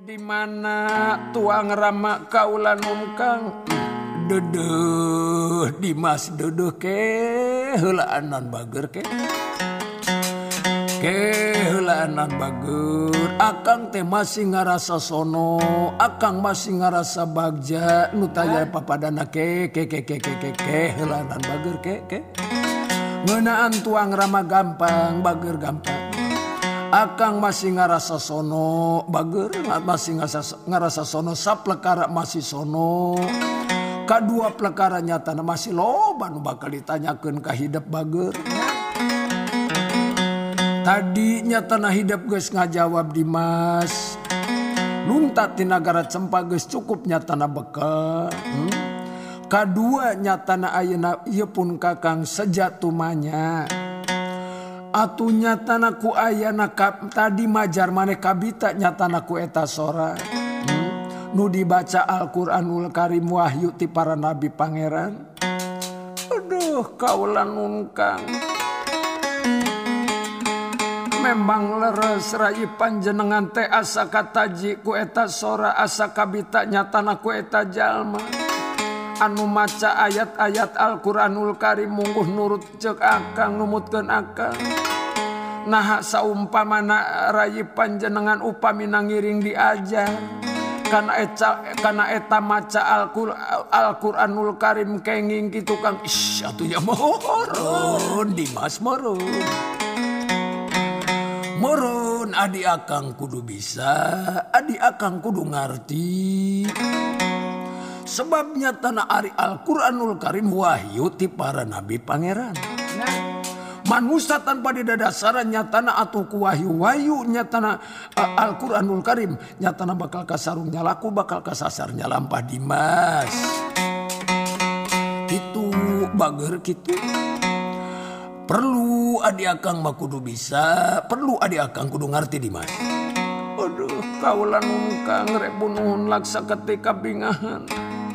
Di mana tuang rama kaulan Kang dedeh Dimas dedeh ke heulaanan bager ke heulaanan bager akang teh masih ngarasa sono akang masih ngarasa bagja nu taya papadana ke heulaanan bager ke ngeunaan tuang rama gampang bager gampang. Akang masih ngarasa sono bager masih ngarasa sono saplekara masih sono kadua plekara nyatana masih loba nu bakal ditanyakeun ka hidup bager. Tadi nyatana hidup geus ngajawab Dimas nuntat ti nagara Cempa geus cukup nyatana bekal. Kadua nyatana ayeuna ieu pun Kakang sejatumanya atuh nyatana ku ayana tadi majar maneh kabita nyatana ku eta sora nu dibaca Al-Qur'anul Karim wahyu ti para nabi pangeran. Aduh kaulan Kang memang leres rai panjenengan teh asa kataji ku eta sora asa kabita nyatana ku eta jalma anu maca ayat-ayat Al-Qur'anul Karim mungguh nurut ceuk akang numutkeun akang. Nah saumpamana rai panjenengan upamina ngiring diajar kana eta maca Al-Qur'anul Karim kenging kitu Kang atuh nya moron Dimas moron adi akang kudu bisa adi akang kudu ngarti. Sebabnya tanah ari Al-Qur'anul Karim wahyu ti para nabi pangeran. Manusia tanpa didadasaran nyatana atuh ku wahyu nyatana Al-Qur'anul Karim nyatana bakal kasarungnya laku bakal kasasarnya lampah Dimas. Kitu bager kitu. Perlu adi akang mah kudu bisa, perlu adi akang kudu ngarti Dimas. Aduh kaulan Kang rebu nuhun laksa ketika bingahan.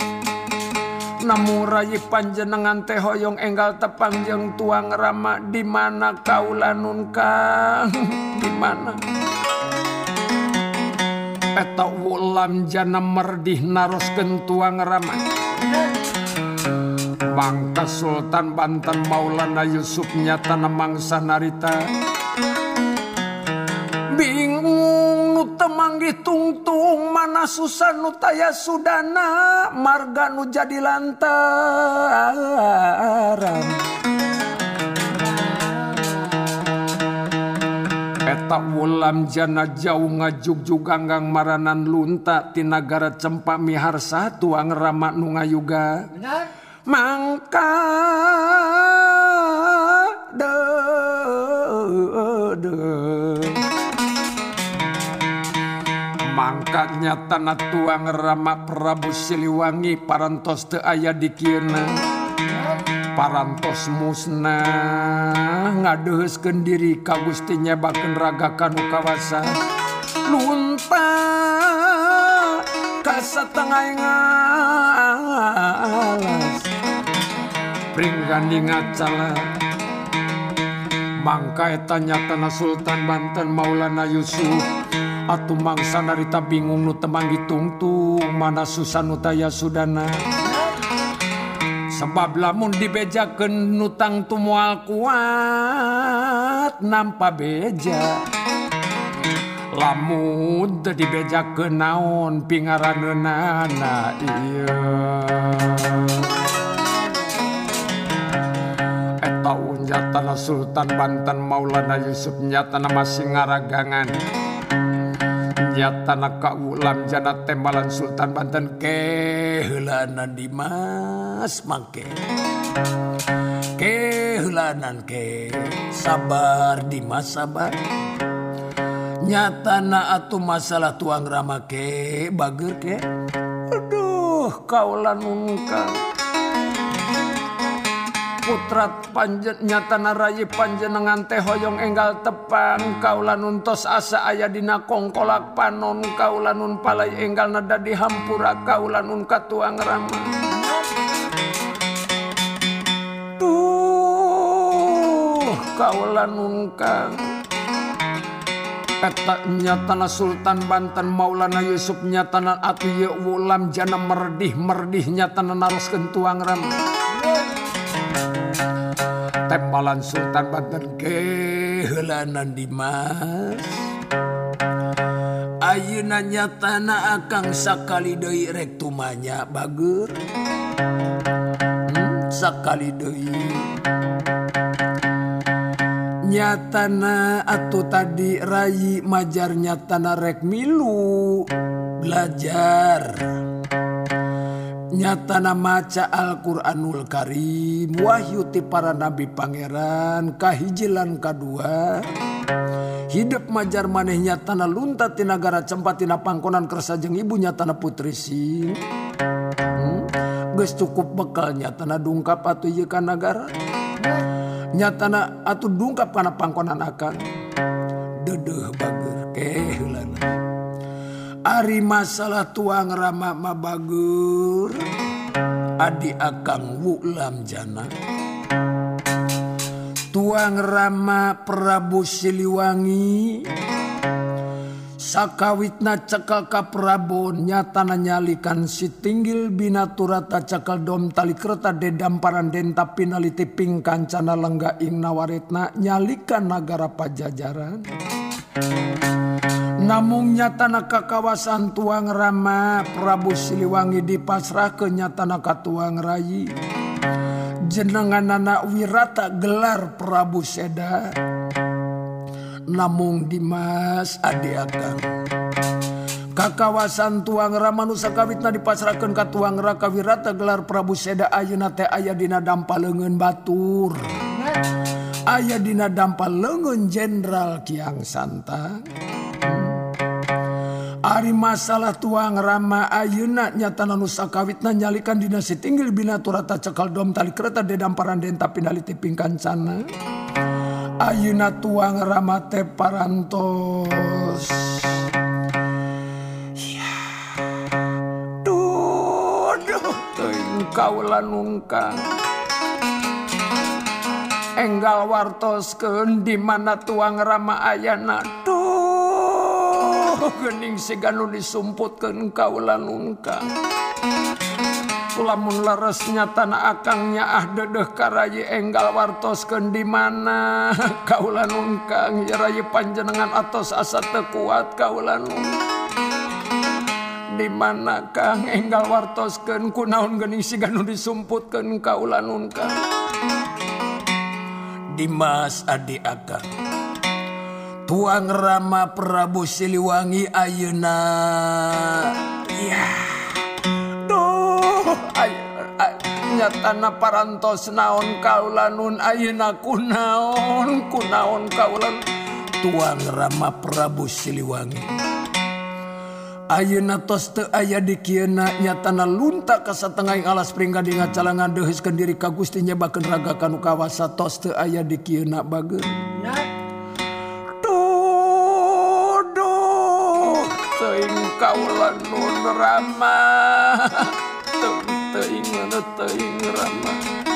Namun rai panjenengan teh hoyong enggal tepang jeung tuang rama di mana kaulanun Kang di mana eta ulam jana merdih naroskeun tuang rama Bangka Sultan Banten Maulana Yusuf nyatana mangsa narita bingung nu temanggih tungtung mana susah nu taya sudana marga nu jadi lantaran eta ulam jana jauh ngajugjug ganggang maranan lunta ti nagara Cempa miharsa tuang rama nu ngayuga mangka mangkanya tanah tuang rama Prabu Siliwangi parantos teu aya di kieuna parantos musnah ngadeuheuskeun diri ka Gusti nyebakeun raga kanu kawasa lunta ka satengah ngalas pringgani ngacala mangka eta nyatana Sultan Banten Maulana Yusuf atuh mangsa narita bingung nu temanggi tungtung mana susah nu taya sudana sebab lamun dibejakeun nutang tu moal kuat nampa beja lamun teu dibejakeun naon pingaraneunana ieu eta nyatana Sultan Banten Maulana Yusuf nyatana masih ngaragangan nyatana ka ulam jana tembalan Sultan Banten ke heulaanan Dimas mangke ke heulaanan ke sabar Dimas sabar nyatana atuh masalah tuang rama ke bager ke aduh kaulan Kang putrat panjen nyatana rai panjenengan teh hoyong enggal tepang kaulanun tos asa aya dina kongkolak panon kaulanun palai enggal nada dihampura kaulanun katuang rama tuh kaulanun Kang eta nyatana Sultan Banten Maulana Yusuf nyatana atuh ye ulam jana merdih nyatana naroskeun tuang rama tembalan Sultan Banten keheulanan Dimas ayeuna nyatana akang sakali deui rek tumanya bageur sakali deui nyatana atuh tadi rayi majar nyatana rek milu belajar nyatana maca Al-Qur'anul Karim wahyu ti para nabi pangeran kahijilan kadua hidup majar maneh nyatana lunta ti nagara cempat tina pangkonan kersa jeung ibu nyatana putri sing geus cukup bekal nyatana dungkap atuh ieu ka nagara nyatana atuh dungkap kana pangkonan akang deudeuh bageur keheulana ari masalah tuang rama mah bageur adi akang wulam jana tuang rama Prabu Siliwangi sakawitna cekel ka Prabon nyatana nyalikan si tinggil binaturata cekel dom tali kereta dedamparan denta pinaliti ping kancana lengga ing nawaretna nyalikan nagara Pajajaran namung nyatana ka kawasan tuang rama Prabu Siliwangi dipasrahkeun nyatana ka tuang rayi jenenganana Wirata gelar Prabu Seda namung Dimas adi akang ka kawasan tuang rama nu sakawitna dipasrahkeun ka tuang raka Wirata gelar Prabu Seda ayeuna teh aya dina dampaleungeun batur aya dina dampaleungeun Jenderal Kiang Santang ari masalah tuang rama ayeuna nyatana nu sakawitna nyalikan dina sitinggil binaturata cekal dom tali kereta dedamparan denta pinaliti pingkancana ayeuna tuang rama teh parantos ya duh teuing kaula nungkang enggal wartoskeun di mana tuang rama ayana geuning siga nu disumputkeun kaula nungkang lamun leres nyatana akang nyaah deudeuh ka rayi enggal wartoskeun di mana kaula nungkang ya rayi panjenengan atos asa teu kuat kaula nungkang di mana kang enggal wartoskeun kunaon geuning siga nu disumputkeun kaula nungkang Dimas adi akang tuang rama Prabu Siliwangi ayeuna ya duh nyatana parantos naon kaula nun ayeuna kunaon kaula tuang rama Prabu Siliwangi ayeuna tos teu aya di kieuna nyatana lunta ka satengahing alas pringgadinga calangan deheuskeun diri ka Gusti nyebakeun raga kanu kawasa tos teu aya di kieuna bageur teuing kaula nun rama teuing rama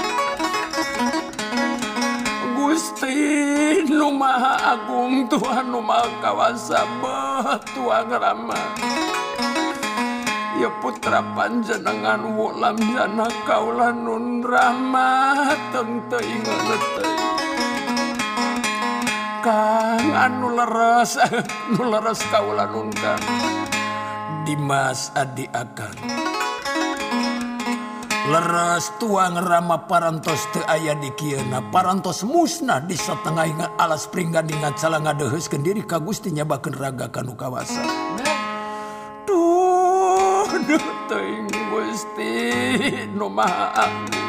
Gusti nu Maha Agung Tuhan nu Maha Kawasa tuang rama ya putra panjenengan wulam jana kaula nun rama teuing kang anu leres kaula nungkang Dimas adi akang leres tuang rama parantos teu aya di kieuna parantos musnah di satengahing alas pringgadingan calanga deheuskeun diri ka Gusti nyabakeun raga kanu kawasa duh teuing Gusti nu Maha Agung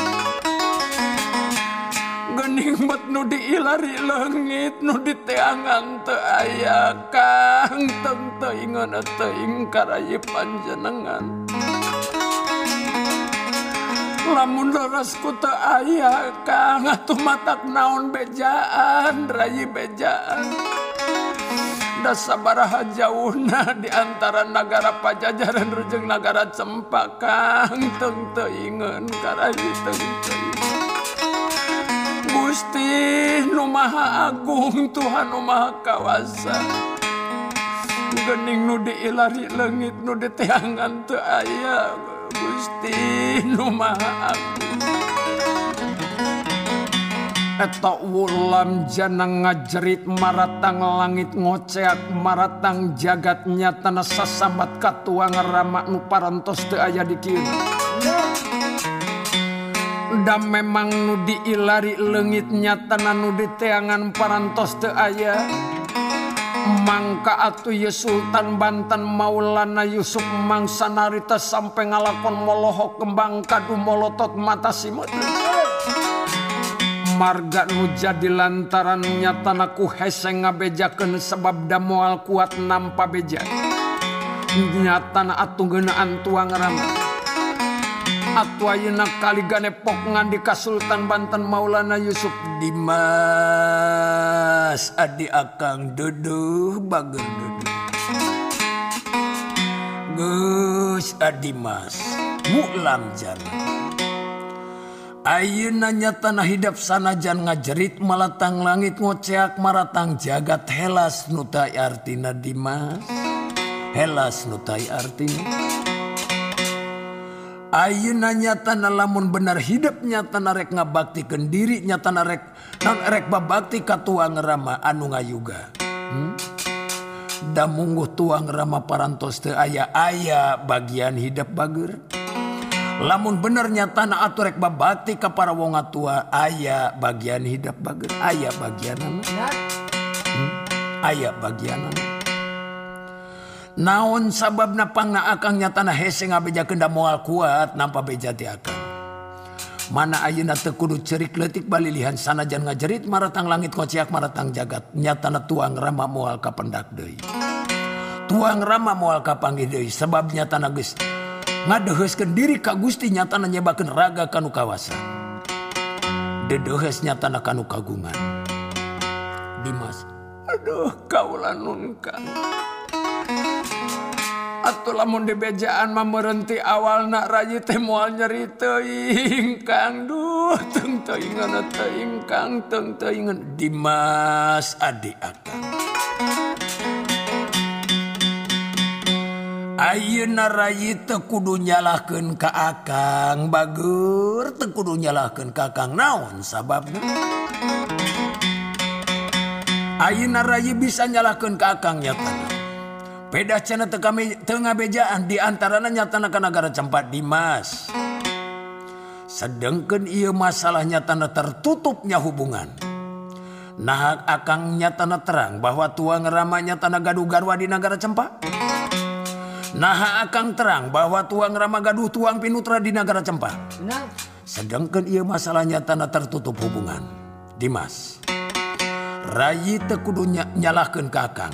geuning bet nu diilari leungit nu diteangan teu aya kang teuingan teuing karayi panjenengan lamun leres ku teu aya kang atuh matak naon bejaan rayi bejaan da sabaraha jauhna di antara nagara Pajajaran jeung nagara Cempa kang teuingan karayi teuing Gusti nu Maha Agung, Tuhan nu Maha Kawasa, geuning nu diilari leungit nu diteangan teu aya. Gusti nu Maha Agung, eta ulam jana ngajerit maratang langit ngoceak maratang jagat nyatana sasambat katuang rama nu parantos teu aya di kieu. Da memang nu diilari leungit nyatana nu diteangan parantos teu aya. Mangka atuh ye Sultan Banten Maulana Yusuf mangsa narita sampai ngalakon molohok kembang kadu molotot mata simut. Marga nu jadi lantaran nyatana ku hese ngabejakeun sebab da moal kuat nampa beja. Nyatana atuh geunaan tuang rama. Atuh ayeuna kaligane pok ngandi ka Sultan Banten Maulana Yusuf, Dimas adi akang duduh bager duduh. Geus Dimas mulam jana. Ayeuna nyatana hidap sanajan ngajerit malatang langit ngoceak maratang jagat helas nu tai artina Dimas. Helas nu tai artina. Ayeuna nyatana lamun bener hidup nyatana rek ngabaktikeun diri nyatana rek babakti ka tuang rama anu ngayuga. Da mungguh tuang rama parantos teu aya bagian hidup bager. Lamun bener nyatana atuh rek babakti ka para wong atua aya bagian hidup bager, aya bagianana. Aya bagianana. Naon sababna pangna akang nyatana hese ngabejakeun da moal kuat nampa beja ti akang. Mana ayeuna teu kudu cerik leutik balilihan sanajan ngajerit maratang langit ngoceak maratang jagat nyatana tuang rama moal kapendak deui. Tuang rama moal kapanggih deui sebab nyatana geus ngadeuheuskeun diri ka Gusti nyatana nyebakeun raga kanu kawasa. Dedeuheus nyatana kanu kagungan. Dimas, aduh kaula nun Kang. Atuh lamun dibejaan mah meureuti awalna rayi teh moal nyeri teuing Kang. Duh teung teuingan teuing Kang, teung teuingan Dimas adi akang. Ayeuna rayi teu kudu nyalahkeun ka akang bager, teu kudu nyalahkeun ka akang naon sababna? Ayeuna rayi bisa nyalahkeun ka akang nyatana. Beda cenah teu ngabejaan di antarana nyatana ka nagara Cempat Dimas. Sedengkeun ieu masalah nyatana tertutupnya hubungan. Nah akang nyatana terang bahwa tuang rama nyatana gaduh garwa di nagara Cempat. Nah akang terang bahwa tuang rama gaduh tuang pinutra di nagara Cempat. Sedengkeun ieu masalah nyatana tertutup hubungan. Dimas, rayi teu kudu nyalahkeun ka akang.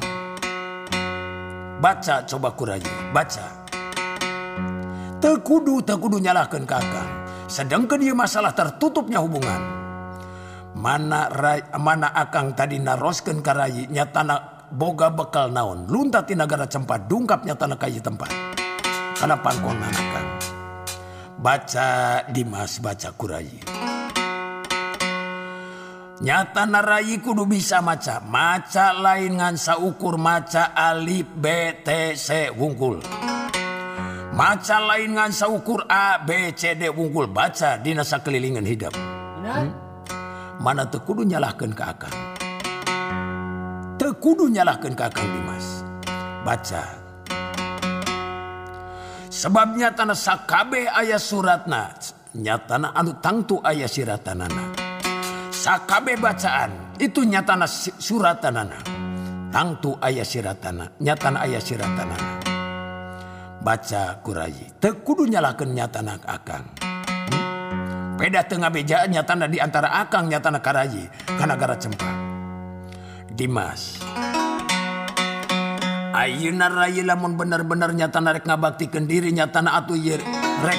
Baca coba kurayi, baca. Teu kudu nyalahkeun ka akang. Sedengkeun ieu masalah tertutupnya hubungan. Mana akang tadi naroskeun ka rayi nyatana boga bekal naon. Lunta ti nagara Cempat dungkap nyatana ka ieu tempat. Kana pangkonan akang. Baca Dimas, baca kurayi. Nyatana rayi kudu bisa maca. Maca lain ngan saukur maca alif B T C wungkul. Maca lain ngan saukur A B C D wungkul. Baca dina sakelilingan hidup. Mana teu kudu nyalahkeun ka akang. Teu kudu nyalahkeun ka akang Dimas. Baca. Sebab nyatana sakabe aya suratna. Nyatana anu tangtu aya siratanana. Sakabe bacaan itu nyatana suratanana. Tangtu aya siratana, nyatana aya siratanana. Baca kurayi. Teu kudu nyalahkeun nyatana akang. Beda teu ngabejaan nyatana di antara akang nyatana karayi ka nagara Cempat. Dimas. Ayeuna rayi lamun bener-bener nyatana rek ngabaktikeun diri nyatana atuh ieu rek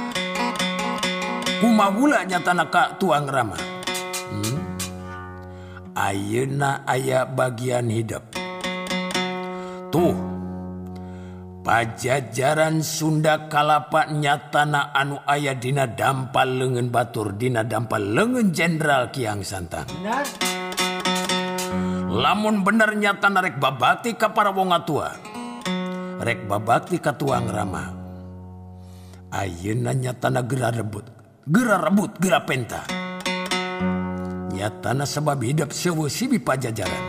kumagula nyatana ka tuang rama. Ayeuna aya bagian hidup. Tuh Pajajaran Sunda kalapa nyatana anu aya dina dampal leungeun batur dina dampal leungeun Jenderal Kiang Santang. Benar. Lamun bener nyatana rek babakti ka para wong atua, rek babakti ka tuang rama. Ayeuna nyatana gera rebut, gera penta. Nyatana sebab hidup seueuh sibi pajajaran.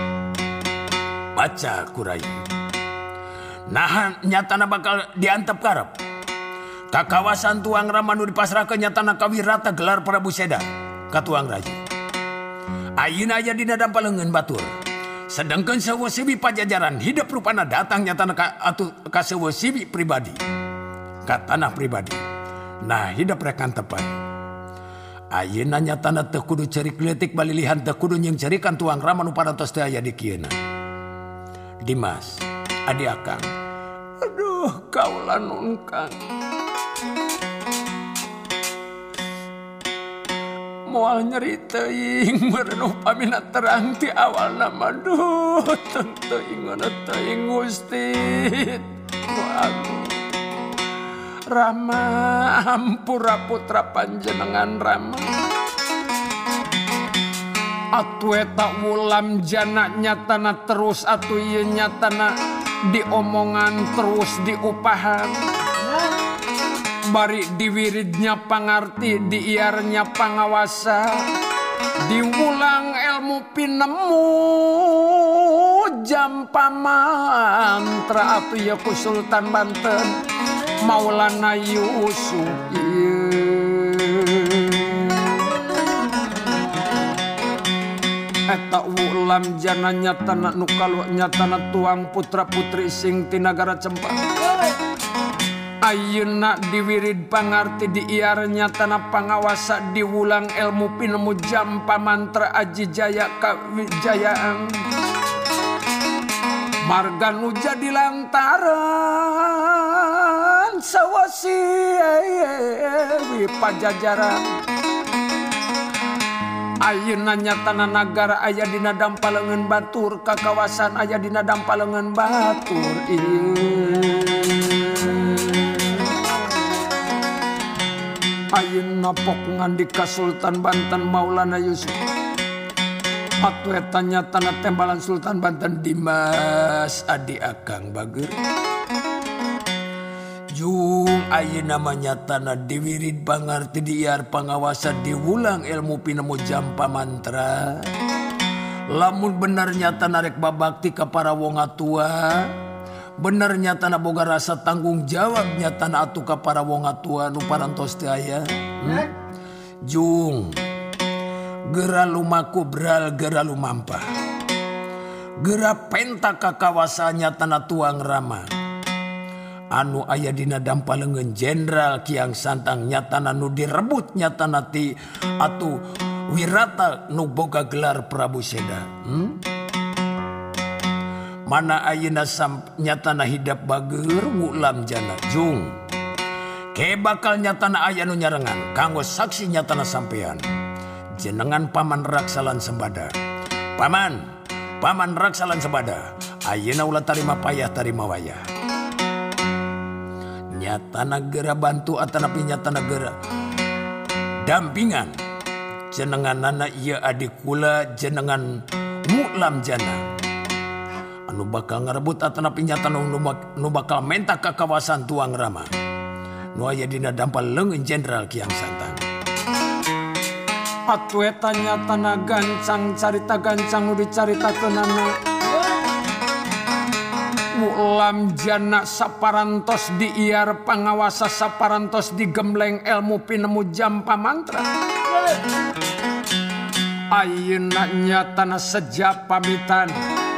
Baca kurai. Nah nyatana bakal diantep karep ka kawasan tuang rama nu dipasrahkeun nyatana ka wirata gelar Prabu Seda ka tuang raja. Ayeuna aya dina dampal leungeun batur. Sedengkeun seueuh sibi pajajaran hidup rupana datang nyatana ka seueuh sibi pribadi. Ka tanah pribadi. Nah hidup rek antepan. Ayeuna nyatana teu kudu ceurik leutik balilihan teu kudu nyeung cerikan tuang rama nu parantos teu aya di kieuna. Dimas, adi akang. Aduh, kaulah nun Kang. Moal nyeri teuing meureun upamina terang ti awalna mah duh tentu ingon teuing Gusti. Nu agung. Rama hampura putra panjenengan Rama. Atuh eta ulam jana nyatana terus atuh ieu nyatana diomongan terus diupahan. Bari diwiridnya pangarti diiarnya pangawasa. Diulang ilmu pinemu jampa mantra atuh ieu ku Sultan Banten Maulana Yusuf. Eta ulam jana nyatana nu kalu nyatana tuang putra putri sing ti nagara Cempaka. Ayeuna diwirid pangarti diiar nyatana pangawasa diulang ilmu pinemu jampa mantra aji jaya kawijayaan. Marga nu jadi lantaran sawasi pajajaran. Ayeuna nyatana nagara aya dina dampal leungeun batur ka kawasan aya dina dampal leungeun batur. Ayeuna pok ngandika Sultan Banten Maulana Yusuf. Atuh eta nyatana tembalan Sultan Banten Dimas adi akang bageur. Jung ayeuna mah nyatana diwirid pangarti diiar pangawasa diulang ilmu pinemu jampa mantra. Lamun bener nyatana rek babakti ka para wong atua, bener nyatana boga rasa tanggung jawab nyatana atuh ka para wong atua nu parantos teu aya. Jung geura lumaku bral geura lumampah. Geura penta ka kawasan nyatana tuang rama. Anu aya dina dampal leungeun Jenderal Kiang Santang nyatana nu direbut nyatana ti atuh wirata nu boga gelar Prabu Seda. Mana ayeuna nyatana hidap bageur ngulam jana Jung. Ke bakal nyatana aya nu nyarengan kanggo saksi nyatana sampean. Jenengan Paman Raksalan Sembada. Paman Raksalan Sembada. Ayeuna ulah tarima payah tarima wayah. Nyatana geura bantu atanapi nyatana geura dampingan jenenganana ieu adik kula jenengan Ngulam Jana anu bakal ngarebut atanapi nyatana nu bakal menta ka kawasan tuang rama nu aya dina dampal leungeun Jenderal Kiang Santang. Atuh eta nyatana gancang carita gancang nu dicaritakeunana ulam jana saparantos diiar pangawasa saparantos digembleng ilmu pinemu jampa mantra. Ayeuna nyatana sejak pamitan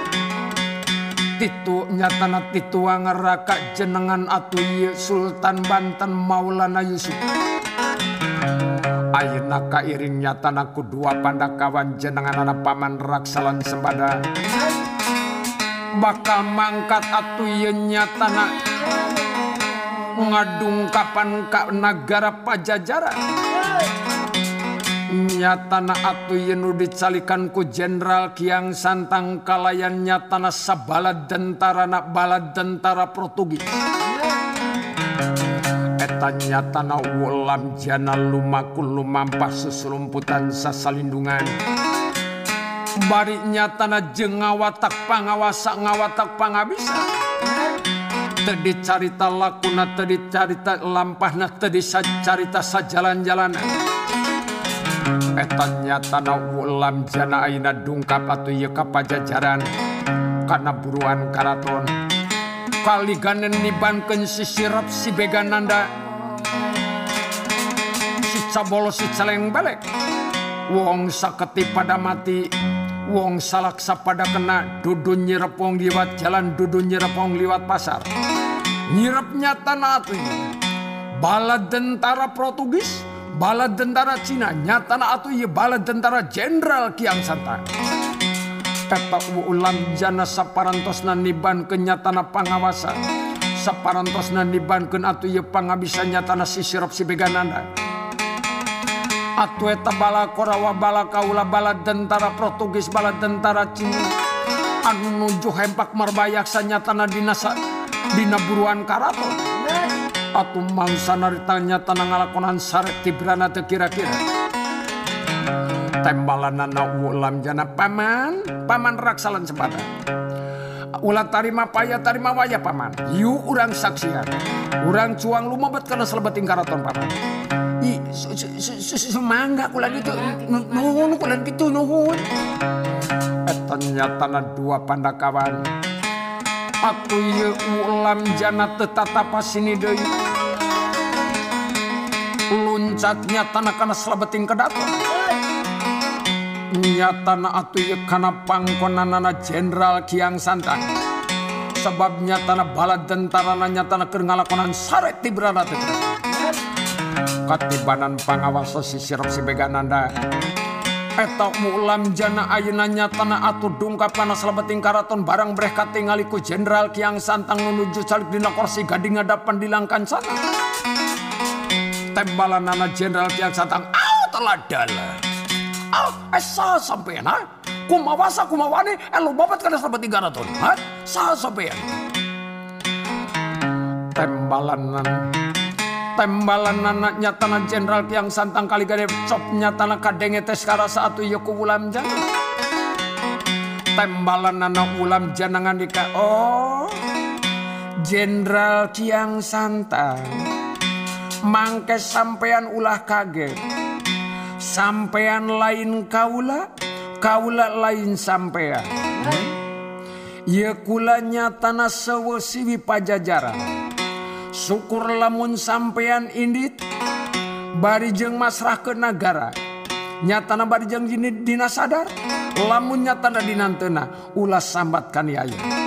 titu nyatana tituang raka jenengan atuh ieu Sultan Banten Maulana Yusuf. Ayeuna kairing nyatana kudua pandakawan jenenganana Paman Raksalan Sembada. Bakal mangkat atuh ieu nyatana ngadungkapan ka nagara Pajajaran. nyatana atuh ieu nu dicalikan ku Jenderal Kiang Santang kalayan nyatana sabalad dentarana balad tentara Portugis. Eta nyatana ulam jana lumakul lumampah susulumputan sasalindungan. Bari nyatana jeung ngawatak pangawasa ngawatak pangabisa. Teu dicarita lakuna, teu dicarita lampahna, teu dicarita sajalan-jalanan. Eta nyatana ulam jana ayeuna dungkap atuh ieu ka Pajajaran kana buruan karaton. Kaliganen nibankeun si sirap si begananda si cabolo si caleng belek. Wong saketi pada mati, wong salaksa pada kena. Dudu nyirep wong liwat jalan, dudu nyirep wong liwat pasar. Nyirep nyatana atuh bala tentara Portugis, bala tentara Cina, nyatana atuh ieu bala tentara Jenderal Kiang Santang. Eta ulam jana saparantosna nibankeun nyatana pangawasa, saparantosna nibankeun atuh ieu pangabisa nyatana si sirop si begananda. Atuh eta bala korawa bala kaula bala tentara Portugis bala tentara Cina anu nuju hempak marbayak sanyatana dina buruan karaton. Atuh mangsa narita nyatana ngalakonan saret tibrana teu kira-kira. Tembalanana ulam jana paman raksalan sepada. Ulah tarima paya tarima waya paman. Yu urang saksian. Urang cuang lumebet kana selebeting karaton paman. Semangga kula gitu. Nuhun kula gitu nuhun. Eta nyatana dua pandakawan. Atuh ieu ulam jana teu tatapa sini deui. Luncat nyatana kana selebeting kedaton. Nyatana atuh ieu kana pangkonanana Jenderal Kiang Santang. Sebab nyatana bala tentarana nyatana keur ngalakonan saret tibrana teh. Katibanan pangawasa si sirop si begananda. Eta ulam jana ayeuna nyatana atuh dungkap kana salebeting karaton barang breh katingali ku Jenderal Kiang Santang nuju calik dina kursi gading ngadapan dilangkan sana. Tembalanana Jenderal Kiang Santang telah dalah. Esa sampean ha? Kumawasa kumawane elu babat kana salebeting karaton. Ha? Sa sampean. Tembalan nyatana Jenderal Kiang Santang kali gade cop nyatana kadenge tes kara saatu ieu ku ulam jana. Tembalanana ulam jana ngandika, oh Jenderal Kiang Santang mangke sampean ulah kaget. Sampean lain kaula, kaula lain sampean. Ieu kula nyatana sewe siwi Pajajaran. Syukur lamun sampean indit bari jeung masrah ke negara. Nyatana bari jeung dina sadar, lamun nyatana dinanteuna ulah sambatkan yaya.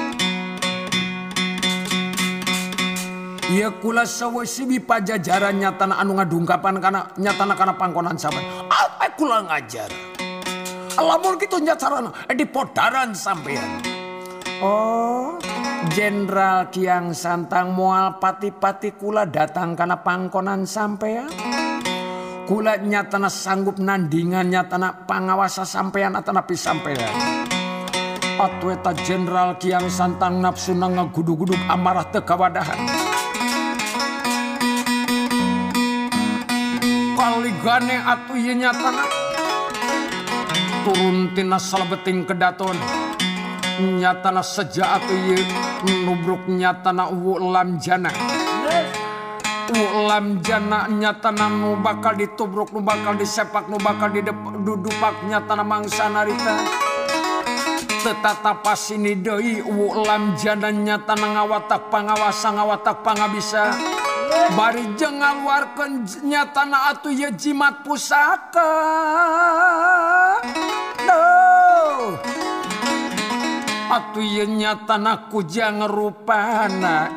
Ieu kula sawe sibi Pajajaran nyatana anu ngadungkapan kana nyatana kana pangkonan sampean. Kula ngajar. Lamun kitu nyacarana di podaran sampean. Oh, Jenderal Kiang Santang moal pati-pati kula datang kana pangkonan sampean. Kula nyatana sanggup nandingan nyatana pangawasa sampean atanapi sampean. Atuh eta Jenderal Kiang Santang nafsuna ngagudug-gudug amarah teu kawadahan. Kaligane atuh ieu nyatana turun tina salebeting kedaton. Nyatana sejak atuh ieu nubruk nyatana ulam jana. Ulam jana nyatana nu bakal ditubruk, nu bakal disepak, nu bakal didudupak nyatana mangsa narita. Tetata pasini deui ulam jana nyatana ngawatak pangawasa ngawatak pangabisa. Bari jeung ngaluarkeun nyatana atuh ieu jimat pusaka. Atuh ieu nyatana kujang rupana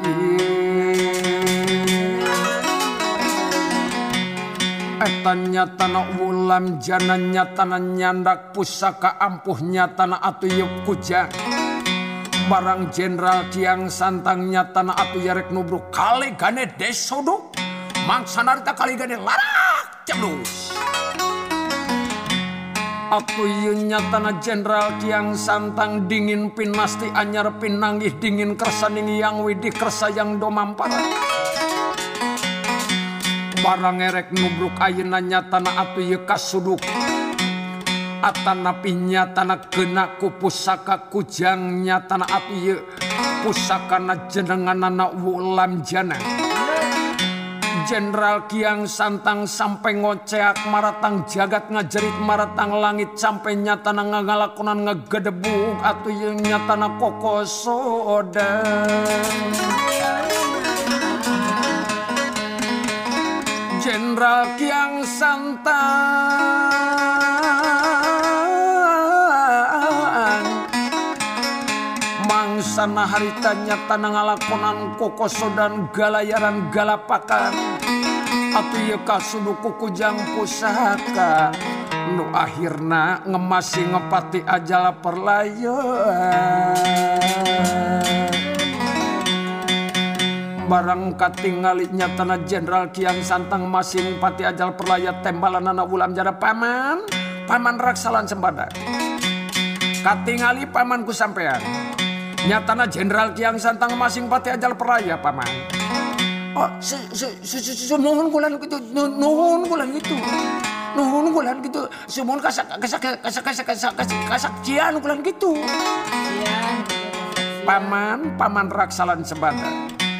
eta nyatana ulam jana nyatana nyandak pusaka ampuh nyatana atuh ieu kujang. Barang Jenderal Kiang Santang nyatana atuh yarek nubruk kali gane desodo mangsa narita kali gane larak ceblus. atuh nyatana Jenderal Kiang Santang dingin pinasti anyar pinanggih dingin kersaning yang widih kersa yang domampara barang erek nubruk ayeuna nyatana atuh ye kasuduk atana pinyatana kena ku pusaka kujang nyatana atuh ye pusakana jenenganana Wulam Jana Jenderal Kiang Santang sampai ngoceak maratang jagat ngajerit maratang langit sampai nyatana ngalakonan ngegedebuk atuh yang nyatana kokosoda Jenderal Kiang Santang mangsana harita nyatana ngalakonan kokosodan galayaran galapakan atuh ye kasuduku kujang pusaka nu akhirna ngemasi ngepati ajal perlayan barang katingali nyatana Jenderal Kiang Santang masing pati ajal perlayat tembalanana Wulam Jana paman raksalan sembada katingali pamanku sampean nyatana Jenderal Kiang Santang masing pati ajal perlaya paman oh mohon kulan gitu nuhun kulan gitu semohon kasakcian kulan gitu paman raksalan sebanda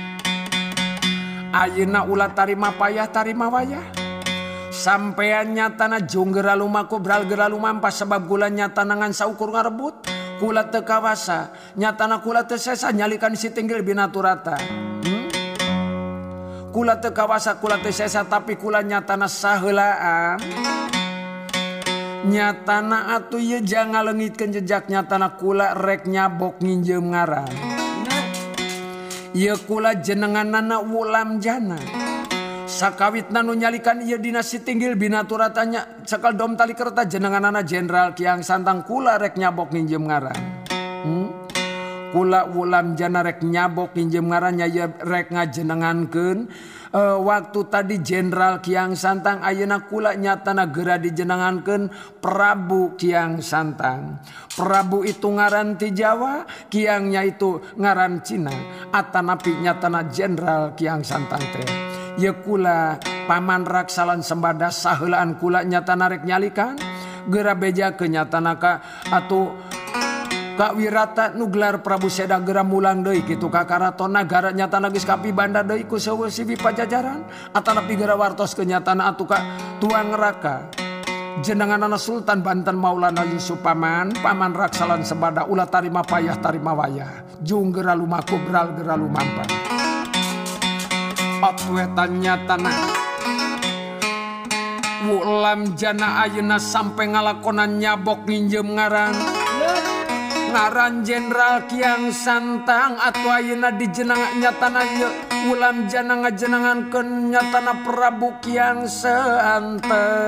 ayeuna ulah tarima payah tarima wayah sampean nyatana jung geura lumaku bral geura lumampas sebab kula nyatana ngan saukur ngarebut kula teu kawasa nyatana kula teu sesa nyalikan si tinggil binaturata kula teu kawasa kula teu sesa tapi kula nyatana saheulaan nyatana atuh ye jangan leungitkeun jejak nyatana kula rek nyabok nginjeum ngaran ye kula jenenganana Wulam Jana sakawitna nu nyalikan ieu dina si tinggil binaturatanya sakal dom tali kerta jenenganana Jenderal Kiang Santang kula rek nyabok nginjeum ngaran kula Wulam Jana rek nyabok nginjeum ngarannya ye rek ngajenengankeun waktu tadi Jenderal Kiang Santang ayeuna kula nyatana geura dijenengankeun Prabu Kiang Santang. Prabu itu ngaran ti Jawa, Kiangnya itu ngaran Cina. Atanapi nyatana Jenderal Kiang Santang teh. Ye kula paman raksalan sembada saheulaan kula nyatana rek nyalikan geura beja ke nyatana ka atuh Kak Wirata nu gelar Prabu Seda geura mulang deui kitu ka karaton nagara nyatana geus kapibanda deui ku seueur sibi Pajajaran atanapi geura wartos ke nyatana atuh ka Tuang Raka jenenganana Sultan Banten Maulana Yusuf paman raksalan sebada ulah tarima payah tarima wayah jung geura lumaku bral geura lumampa atuh eta nyatana Wulam Jana ayeuna sampe ngalakonan nyabok nginjeum ngaran Jenderal Kiang Santang atuh ayeuna dijenang nyatana ye Wulam Jana ngajenengankeun nyatana Prabu Kiang Santang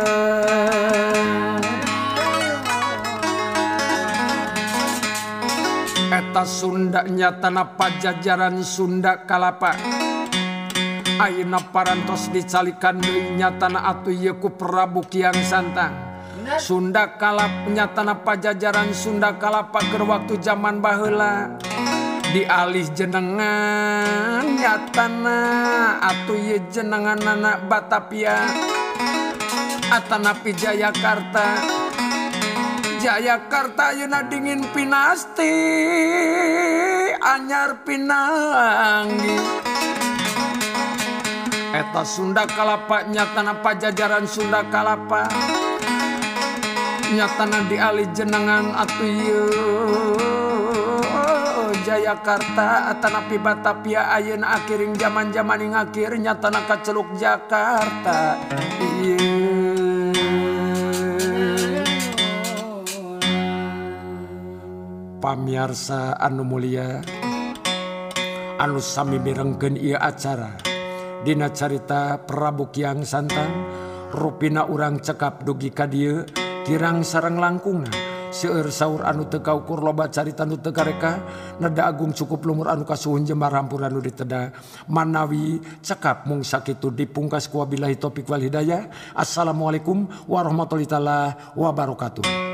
eta Sunda nyatana Pajajaran Sunda Kalapa ayeuna parantos dicalikan deui nyatana atuh ye ku Prabu Kiang Santang Sunda Kalap nyatana Pajajaran Sunda Kalapa keur waktu zaman baheula dialih jenengan nyatana atuh ye jenenganana Batavia atanapi Jayakarta ayeuna dingin pinasti anyar pinanggi eta Sunda Kalapa nyatana Pajajaran Sunda Kalapa nyatana dialih jenengan atuh ieu Jayakarta atanapi Batavia ayeuna akiring zaman-zaman akhir nyatana kaceluk Jakarta Pamirsa anu mulia anu sami mirengkeun ieu acara dina carita Prabu Kiang Santang rupina urang cekap dugi ka dieu kirang sareng langkungna seueur saur anu teu kaukur loba carita nu teu kareka neda agung cukup lumur anu kasuhun jembar hampur anu diteda manawi cekap mung sakitu dipungkas ku wabillahi taufik wal hidayah. Assalamualaikum warahmatullahi wabarakatuh.